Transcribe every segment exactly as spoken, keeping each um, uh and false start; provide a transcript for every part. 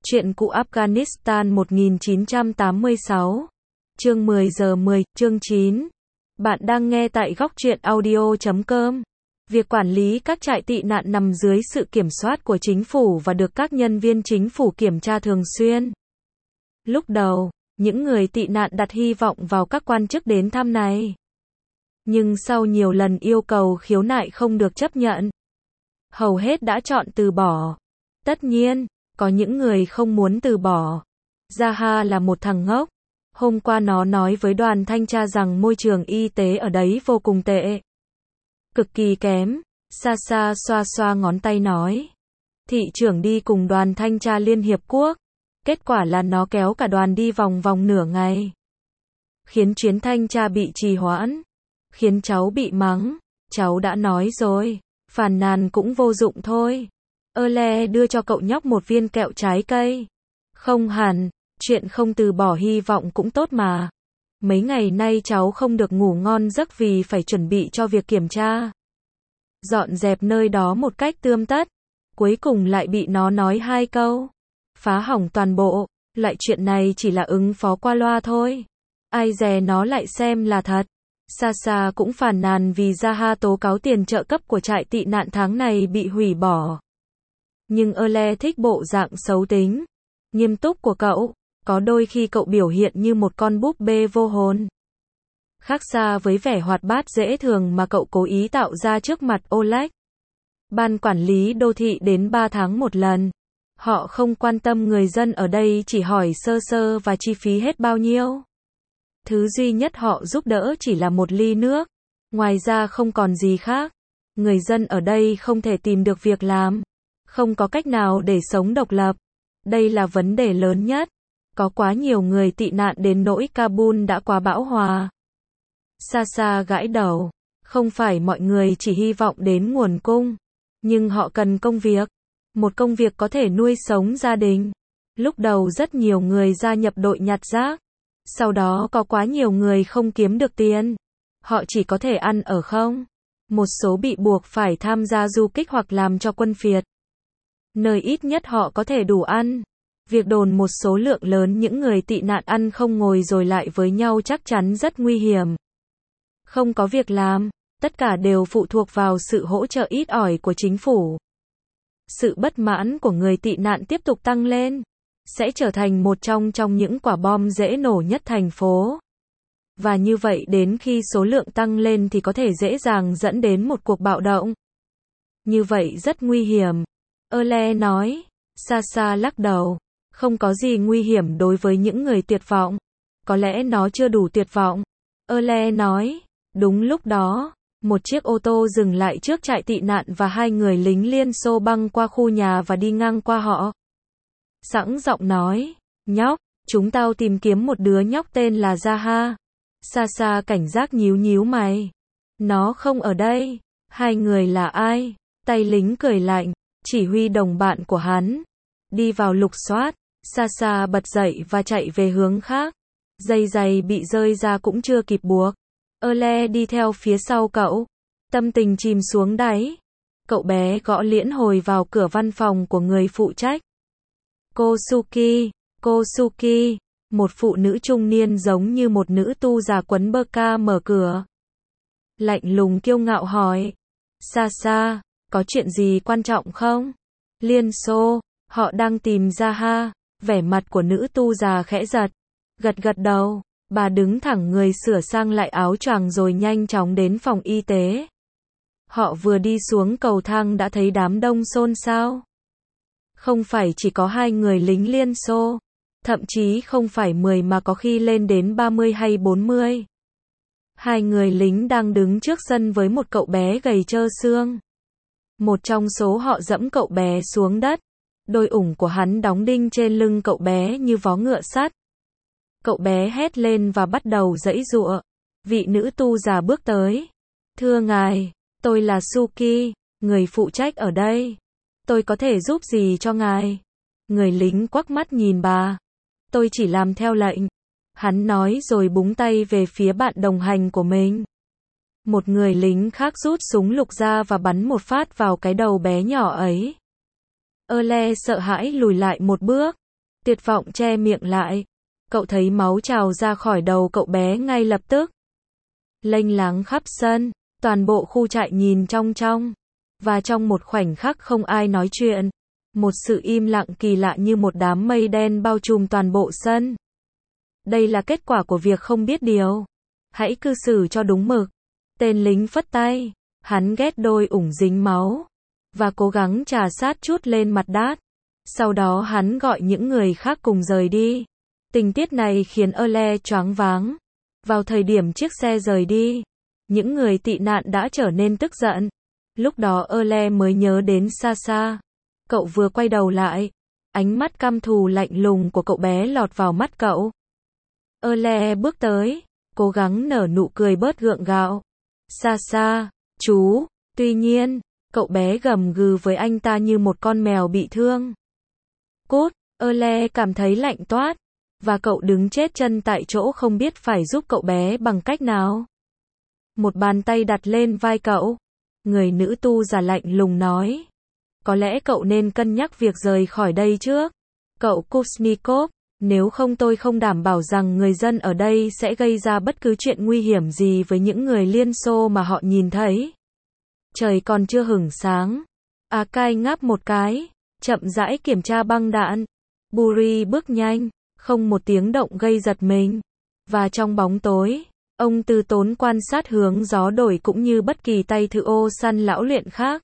Chuyện cũ Afghanistan một nghìn chín trăm tám mươi sáu. Chương mười giờ mười, chương chín. Bạn đang nghe tại góc truyện audio chấm com. Việc quản lý các trại tị nạn nằm dưới sự kiểm soát của chính phủ và được các nhân viên chính phủ kiểm tra thường xuyên. Lúc đầu, những người tị nạn đặt hy vọng vào các quan chức đến thăm này. Nhưng sau nhiều lần yêu cầu khiếu nại không được chấp nhận, hầu hết đã chọn từ bỏ. Tất nhiên, có những người không muốn từ bỏ. Zaha là một thằng ngốc. Hôm qua nó nói với đoàn thanh tra rằng môi trường y tế ở đấy vô cùng tệ. Cực kỳ kém. Sasha xoa xoa ngón tay nói. Thị trưởng đi cùng đoàn thanh tra Liên Hiệp Quốc. Kết quả là nó kéo cả đoàn đi vòng vòng nửa ngày. Khiến chuyến thanh tra bị trì hoãn. Khiến cháu bị mắng. Cháu đã nói rồi. Phàn nàn cũng vô dụng thôi. Earle đưa cho cậu nhóc một viên kẹo trái cây. Không hẳn, chuyện không từ bỏ hy vọng cũng tốt mà. Mấy ngày nay cháu không được ngủ ngon giấc vì phải chuẩn bị cho việc kiểm tra. Dọn dẹp nơi đó một cách tươm tất. Cuối cùng lại bị nó nói hai câu. Phá hỏng toàn bộ. Loại chuyện này chỉ là ứng phó qua loa thôi. Ai dè nó lại xem là thật. Sasha cũng phàn nàn vì Zaha tố cáo tiền trợ cấp của trại tị nạn tháng này bị hủy bỏ. Nhưng Earle thích bộ dạng xấu tính, nghiêm túc của cậu. Có đôi khi cậu biểu hiện như một con búp bê vô hồn. Khác xa với vẻ hoạt bát dễ thường mà cậu cố ý tạo ra trước mặt Oleg. Ban quản lý đô thị đến ba tháng một lần. Họ không quan tâm người dân ở đây, chỉ hỏi sơ sơ và chi phí hết bao nhiêu. Thứ duy nhất họ giúp đỡ chỉ là một ly nước. Ngoài ra không còn gì khác. Người dân ở đây không thể tìm được việc làm. Không có cách nào để sống độc lập. Đây là vấn đề lớn nhất. Có quá nhiều người tị nạn đến nỗi Kabul đã quá bão hòa. Sasha gãi đầu. Không phải mọi người chỉ hy vọng đến nguồn cung. Nhưng họ cần công việc. Một công việc có thể nuôi sống gia đình. Lúc đầu rất nhiều người gia nhập đội nhặt rác. Sau đó có quá nhiều người không kiếm được tiền. Họ chỉ có thể ăn ở không. Một số bị buộc phải tham gia du kích hoặc làm cho quân phiệt. Nơi ít nhất họ có thể đủ ăn. Việc đồn một số lượng lớn những người tị nạn ăn không ngồi rồi lại với nhau chắc chắn rất nguy hiểm. Không có việc làm, tất cả đều phụ thuộc vào sự hỗ trợ ít ỏi của chính phủ. Sự bất mãn của người tị nạn tiếp tục tăng lên, sẽ trở thành một trong trong những quả bom dễ nổ nhất thành phố. Và như vậy đến khi số lượng tăng lên thì có thể dễ dàng dẫn đến một cuộc bạo động. Như vậy rất nguy hiểm. Earle nói. Sasha lắc đầu. Không có gì nguy hiểm đối với những người tuyệt vọng. Có lẽ nó chưa đủ tuyệt vọng. Earle nói. Đúng lúc đó, một chiếc ô tô dừng lại trước trại tị nạn và hai người lính Liên Xô băng qua khu nhà và đi ngang qua họ. Sẵn giọng nói. Nhóc, chúng tao tìm kiếm một đứa nhóc tên là Zaha. Sasha cảnh giác nhíu nhíu mày. Nó không ở đây. Hai người là ai? Tay lính cười lạnh. Chỉ huy đồng bạn của hắn. Đi vào lục soát. Sasha bật dậy và chạy về hướng khác. Dây giày bị rơi ra cũng chưa kịp buộc. Earle đi theo phía sau cậu. Tâm tình chìm xuống đáy. Cậu bé gõ liễn hồi vào cửa văn phòng của người phụ trách. Cô Suki, cô Suki. Một phụ nữ trung niên giống như một nữ tu già quấn bơ ca mở cửa. Lạnh lùng kiêu ngạo hỏi. Sasha, có chuyện gì quan trọng không? Liên Xô, họ đang tìm Zaha. Vẻ mặt của nữ tu già khẽ giật. Gật gật đầu, bà đứng thẳng người sửa sang lại áo choàng rồi nhanh chóng đến phòng y tế. Họ vừa đi xuống cầu thang đã thấy đám đông xôn xao. Không phải chỉ có hai người lính Liên Xô. Thậm chí không phải mười mà có khi lên đến ba mươi hay bốn mươi. Hai người lính đang đứng trước sân với một cậu bé gầy trơ xương. Một trong số họ dẫm cậu bé xuống đất. Đôi ủng của hắn đóng đinh trên lưng cậu bé như vó ngựa sắt. Cậu bé hét lên và bắt đầu giãy giụa. Vị nữ tu già bước tới. Thưa ngài, tôi là Suki, người phụ trách ở đây. Tôi có thể giúp gì cho ngài? Người lính quắc mắt nhìn bà. Tôi chỉ làm theo lệnh. Hắn nói rồi búng tay về phía bạn đồng hành của mình. Một người lính khác rút súng lục ra và bắn một phát vào cái đầu bé nhỏ ấy. Earle sợ hãi lùi lại một bước. tuyệt vọng che miệng lại. Cậu thấy máu trào ra khỏi đầu cậu bé ngay lập tức. Lênh láng khắp sân, toàn bộ khu trại nhìn trong trong. Và trong một khoảnh khắc không ai nói chuyện. Một sự im lặng kỳ lạ như một đám mây đen bao trùm toàn bộ sân. Đây là kết quả của việc không biết điều. Hãy cư xử cho đúng mực. Tên lính phất tay. Hắn ghét đôi ủng dính máu. Và cố gắng trà sát chút lên mặt đát. Sau đó hắn gọi những người khác cùng rời đi. Tình tiết này khiến Earle choáng váng. Vào thời điểm chiếc xe rời đi, những người tị nạn đã trở nên tức giận. Lúc đó Earle mới nhớ đến Sasha. Cậu vừa quay đầu lại, ánh mắt căm thù lạnh lùng của cậu bé lọt vào mắt cậu. Earle bước tới, cố gắng nở nụ cười bớt gượng gạo. Sasha, chú. Tuy nhiên, cậu bé gầm gừ với anh ta như một con mèo bị thương. Cút, Earle cảm thấy lạnh toát. Và cậu đứng chết chân tại chỗ không biết phải giúp cậu bé bằng cách nào. Một bàn tay đặt lên vai cậu. Người nữ tu giả lạnh lùng nói. Có lẽ cậu nên cân nhắc việc rời khỏi đây trước. Cậu Kushnikov, nếu không tôi không đảm bảo rằng người dân ở đây sẽ gây ra bất cứ chuyện nguy hiểm gì với những người Liên Xô mà họ nhìn thấy. Trời còn chưa hửng sáng. Akai ngáp một cái, chậm rãi kiểm tra băng đạn. Buri bước nhanh, không một tiếng động gây giật mình. Và trong bóng tối, ông từ tốn quan sát hướng gió đổi cũng như bất kỳ tay thợ ô săn lão luyện khác.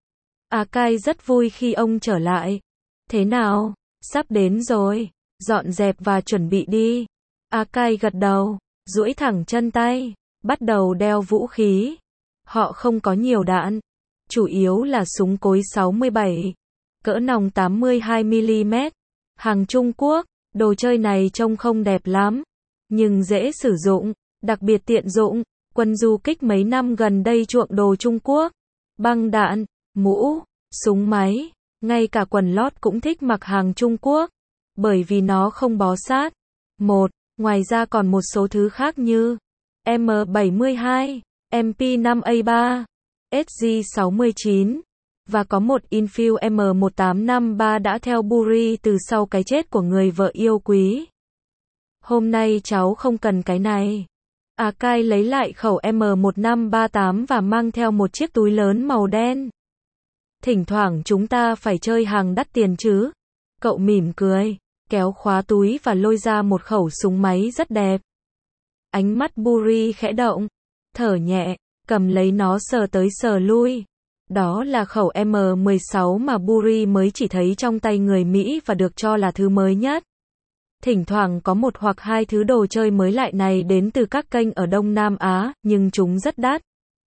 Akai rất vui khi ông trở lại. Thế nào? Sắp đến rồi. Dọn dẹp và chuẩn bị đi. Akai gật đầu, duỗi thẳng chân tay, bắt đầu đeo vũ khí. Họ không có nhiều đạn. Chủ yếu là súng cối sáu mươi bảy, cỡ nòng tám mươi hai mi li mét. Hàng Trung Quốc, đồ chơi này trông không đẹp lắm, nhưng dễ sử dụng, đặc biệt tiện dụng. Quân du kích mấy năm gần đây chuộng đồ Trung Quốc. Băng đạn, mũ, súng máy, ngay cả quần lót cũng thích mặc hàng Trung Quốc, bởi vì nó không bó sát. Một, ngoài ra còn một số thứ khác như M bảy mươi hai, M P năm A ba, S G sáu mươi chín, và có một Enfield M một tám năm ba đã theo Buri từ sau cái chết của người vợ yêu quý. Hôm nay cháu không cần cái này. Akai lấy lại khẩu M một năm ba tám và mang theo một chiếc túi lớn màu đen. Thỉnh thoảng chúng ta phải chơi hàng đắt tiền chứ. Cậu mỉm cười, kéo khóa túi và lôi ra một khẩu súng máy rất đẹp. Ánh mắt Buri khẽ động, thở nhẹ, cầm lấy nó sờ tới sờ lui. Đó là khẩu M mười sáu mà Buri mới chỉ thấy trong tay người Mỹ và được cho là thứ mới nhất. Thỉnh thoảng có một hoặc hai thứ đồ chơi mới lại này đến từ các kênh ở Đông Nam Á, nhưng chúng rất đắt.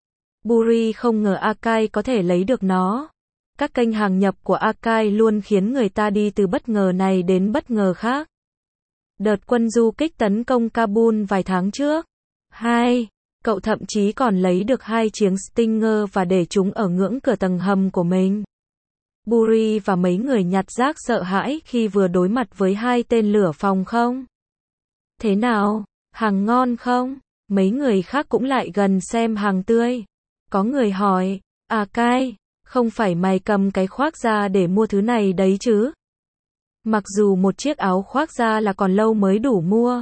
Buri không ngờ Akai có thể lấy được nó. Các kênh hàng nhập của Akai luôn khiến người ta đi từ bất ngờ này đến bất ngờ khác. Đợt quân du kích tấn công Kabul vài tháng trước. Hai, cậu thậm chí còn lấy được hai chiếc Stinger và để chúng ở ngưỡng cửa tầng hầm của mình. Buri và mấy người nhặt rác sợ hãi khi vừa đối mặt với hai tên lửa phòng không. Thế nào? Hàng ngon không? Mấy người khác cũng lại gần xem hàng tươi. Có người hỏi, Akai, không phải mày cầm cái khoác da để mua thứ này đấy chứ? Mặc dù một chiếc áo khoác da là còn lâu mới đủ mua.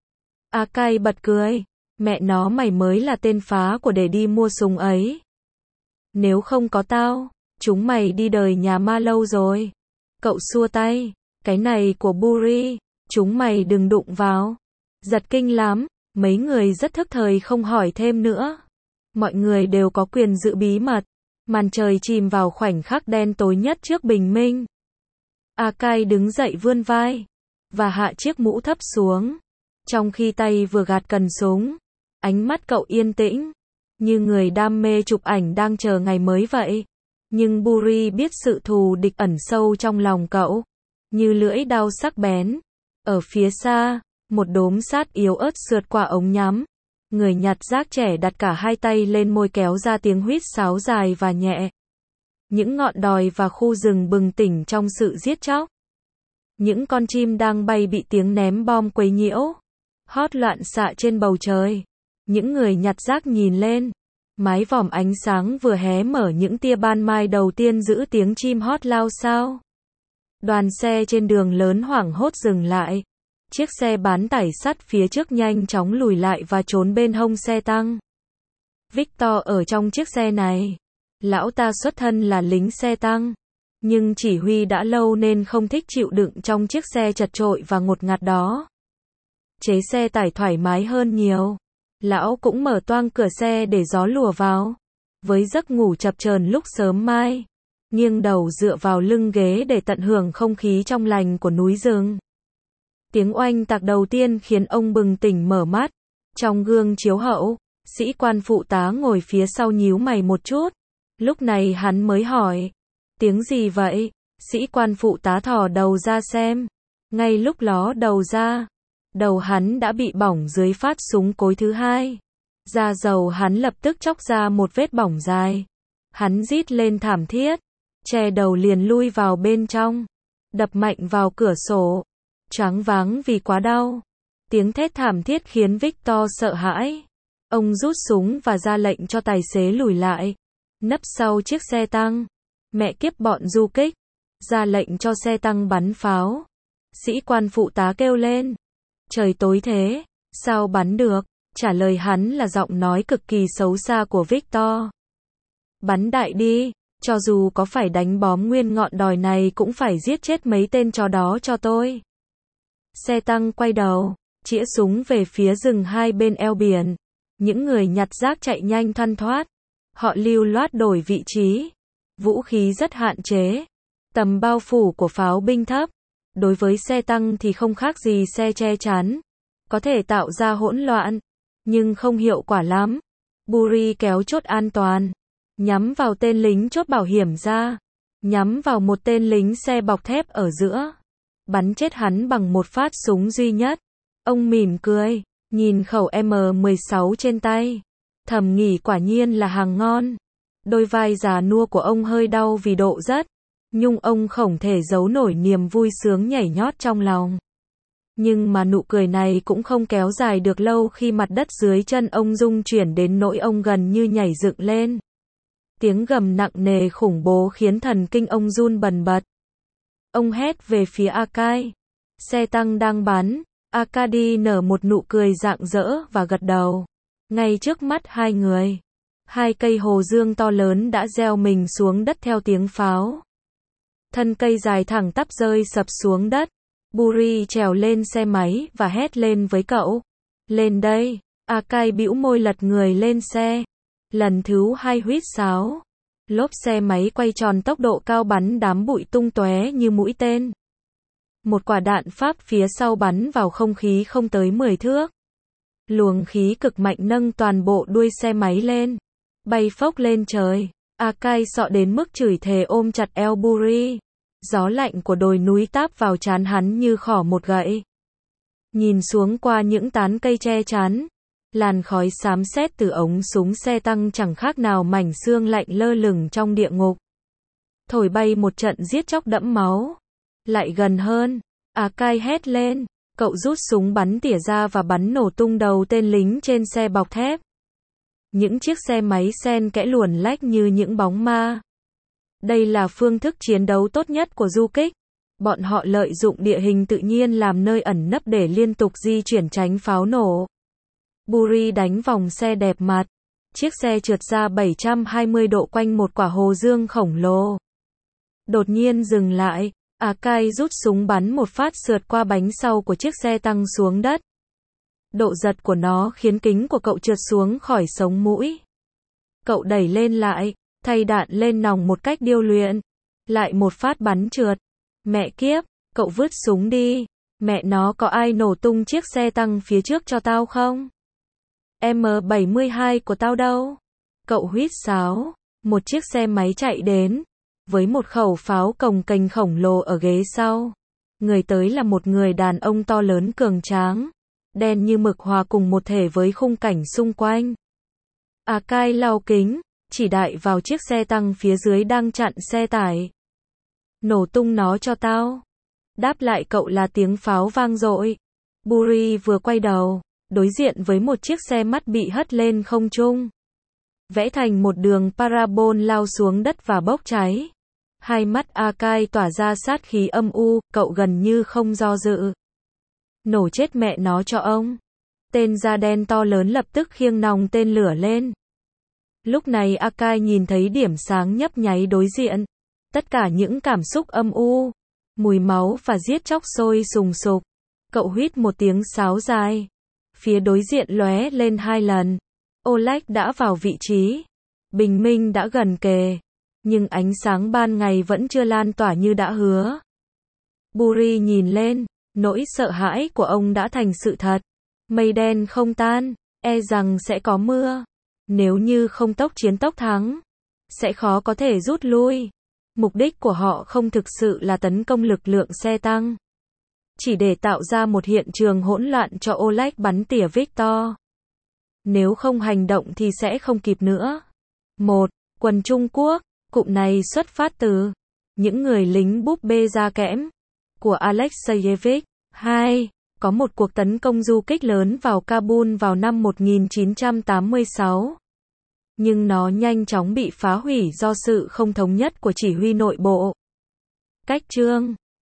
Akai bật cười, mẹ nó mày mới là tên phá của để đi mua súng ấy. Nếu không có tao, chúng mày đi đời nhà ma lâu rồi. Cậu xua tay, cái này của Buri, chúng mày đừng đụng vào. Giật kinh lắm, mấy người rất thức thời không hỏi thêm nữa. Mọi người đều có quyền giữ bí mật. Màn trời chìm vào khoảnh khắc đen tối nhất trước bình minh. Akai đứng dậy vươn vai, và hạ chiếc mũ thấp xuống. Trong khi tay vừa gạt cần súng, ánh mắt cậu yên tĩnh, như người đam mê chụp ảnh đang chờ ngày mới vậy. Nhưng Buri biết sự thù địch ẩn sâu trong lòng cậu, như lưỡi dao sắc bén. Ở phía xa, một đốm sát yếu ớt sượt qua ống nhắm. Người nhặt rác trẻ đặt cả hai tay lên môi kéo ra tiếng huýt sáo dài và nhẹ. Những ngọn đồi và khu rừng bừng tỉnh trong sự giết chóc. Những con chim đang bay bị tiếng ném bom quấy nhiễu, hót loạn xạ trên bầu trời. Những người nhặt rác nhìn lên. Mái vòm ánh sáng vừa hé mở những tia ban mai đầu tiên giữ tiếng chim hót lao xao. Đoàn xe trên đường lớn hoảng hốt dừng lại. Chiếc xe bán tải sắt phía trước nhanh chóng lùi lại và trốn bên hông xe tăng. Victor ở trong chiếc xe này. Lão ta xuất thân là lính xe tăng, nhưng chỉ huy đã lâu nên không thích chịu đựng trong chiếc xe chật chội và ngột ngạt đó. Chế xe tải thoải mái hơn nhiều. Lão cũng mở toang cửa xe để gió lùa vào. Với giấc ngủ chập chờn lúc sớm mai, nghiêng đầu dựa vào lưng ghế để tận hưởng không khí trong lành của núi rừng. Tiếng oanh tạc đầu tiên khiến ông bừng tỉnh mở mắt. Trong gương chiếu hậu, sĩ quan phụ tá ngồi phía sau nhíu mày một chút. Lúc này hắn mới hỏi, tiếng gì vậy? Sĩ quan phụ tá thò đầu ra xem. Ngay lúc ló đầu ra, đầu hắn đã bị bỏng dưới phát súng cối thứ hai. Da dầu hắn lập tức chóc ra một vết bỏng dài. Hắn rít lên thảm thiết, che đầu liền lui vào bên trong, đập mạnh vào cửa sổ, choáng váng vì quá đau. Tiếng thét thảm thiết khiến Victor sợ hãi. Ông rút súng và ra lệnh cho tài xế lùi lại, nấp sau chiếc xe tăng. Mẹ kiếp bọn du kích, ra lệnh cho xe tăng bắn pháo. Sĩ quan phụ tá kêu lên, trời tối thế, sao bắn được? Trả lời hắn là giọng nói cực kỳ xấu xa của Victor. Bắn đại đi, cho dù có phải đánh bom nguyên ngọn đồi này cũng phải giết chết mấy tên chó đó cho tôi. Xe tăng quay đầu, chĩa súng về phía rừng hai bên eo biển. Những người nhặt rác chạy nhanh thoăn thoát. Họ lưu loát đổi vị trí. Vũ khí rất hạn chế. Tầm bao phủ của pháo binh thấp. Đối với xe tăng thì không khác gì xe che chắn. Có thể tạo ra hỗn loạn, nhưng không hiệu quả lắm. Buri kéo chốt an toàn, nhắm vào tên lính chốt bảo hiểm ra, nhắm vào một tên lính xe bọc thép ở giữa, bắn chết hắn bằng một phát súng duy nhất. Ông mỉm cười, nhìn khẩu M mười sáu trên tay, thầm nghĩ quả nhiên là hàng ngon. Đôi vai già nua của ông hơi đau vì độ rất, nhưng ông không thể giấu nổi niềm vui sướng nhảy nhót trong lòng. Nhưng mà nụ cười này cũng không kéo dài được lâu khi mặt đất dưới chân ông rung chuyển đến nỗi ông gần như nhảy dựng lên. Tiếng gầm nặng nề khủng bố khiến thần kinh ông run bần bật. Ông hét về phía Akai. Xe tăng đang bắn. Akadi nở một nụ cười rạng rỡ và gật đầu. Ngay trước mắt hai người, hai cây hồ dương to lớn đã gieo mình xuống đất theo tiếng pháo. Thân cây dài thẳng tắp rơi sập xuống đất. Buri trèo lên xe máy và hét lên với cậu. Lên đây. Akai bĩu môi lật người lên xe. Lần thứ hai huýt sáo. Lốp xe máy quay tròn tốc độ cao bắn đám bụi tung tóe như mũi tên. Một quả đạn Pháp phía sau bắn vào không khí không tới mười thước. Luồng khí cực mạnh nâng toàn bộ đuôi xe máy lên, bay phốc lên trời. Akai sợ đến mức chửi thề ôm chặt eo Buri. Gió lạnh của đồi núi táp vào trán hắn như khỏ một gậy. Nhìn xuống qua những tán cây che chắn, làn khói xám xét từ ống súng xe tăng chẳng khác nào mảnh xương lạnh lơ lửng trong địa ngục. Thổi bay một trận giết chóc đẫm máu. Lại gần hơn, Akai hét lên, cậu rút súng bắn tỉa ra và bắn nổ tung đầu tên lính trên xe bọc thép. Những chiếc xe máy xen kẽ luồn lách như những bóng ma. Đây là phương thức chiến đấu tốt nhất của du kích. Bọn họ lợi dụng địa hình tự nhiên làm nơi ẩn nấp để liên tục di chuyển tránh pháo nổ. Buri đánh vòng xe đẹp mặt. Chiếc xe trượt ra bảy trăm hai mươi độ quanh một quả hồ dương khổng lồ. Đột nhiên dừng lại, Akai rút súng bắn một phát sượt qua bánh sau của chiếc xe tăng xuống đất. Độ giật của nó khiến kính của cậu trượt xuống khỏi sống mũi. Cậu đẩy lên lại, thay đạn lên nòng một cách điêu luyện. Lại một phát bắn trượt. Mẹ kiếp, cậu vứt súng đi. Mẹ nó, có ai nổ tung chiếc xe tăng phía trước cho tao không? M bảy mươi hai của tao đâu? Cậu huýt sáo. Một chiếc xe máy chạy đến, với một khẩu pháo cồng kềnh khổng lồ ở ghế sau. Người tới là một người đàn ông to lớn cường tráng, đen như mực hòa cùng một thể với khung cảnh xung quanh. Akai lau kính, chỉ đại vào chiếc xe tăng phía dưới đang chặn xe tải. Nổ tung nó cho tao. Đáp lại cậu là tiếng pháo vang dội. Buri vừa quay đầu, đối diện với một chiếc xe mắt bị hất lên không trung, vẽ thành một đường parabol lao xuống đất và bốc cháy. Hai mắt Akai tỏa ra sát khí âm u, cậu gần như không do dự. Nổ chết mẹ nó cho ông. Tên da đen to lớn lập tức khiêng nòng tên lửa lên. Lúc này Akai nhìn thấy điểm sáng nhấp nháy đối diện. Tất cả những cảm xúc âm u, mùi máu và giết chóc sôi sùng sục. Cậu huýt một tiếng sáo dài. Phía đối diện lóe lên hai lần. Oleg đã vào vị trí. Bình minh đã gần kề. Nhưng ánh sáng ban ngày vẫn chưa lan tỏa như đã hứa. Buri nhìn lên. Nỗi sợ hãi của ông đã thành sự thật. Mây đen không tan. E rằng sẽ có mưa. Nếu như không tốc chiến tốc thắng, sẽ khó có thể rút lui. Mục đích của họ không thực sự là tấn công lực lượng xe tăng. Chỉ để tạo ra một hiện trường hỗn loạn cho Oleg bắn tỉa Victor. Nếu không hành động thì sẽ không kịp nữa. một. Quân Trung Quốc. Cụm này xuất phát từ những người lính búp bê da kẽm của Alexeyevich. hai. Có một cuộc tấn công du kích lớn vào Kabul vào năm một nghìn chín trăm tám mươi sáu. Nhưng nó nhanh chóng bị phá hủy do sự không thống nhất của chỉ huy nội bộ. Cách chương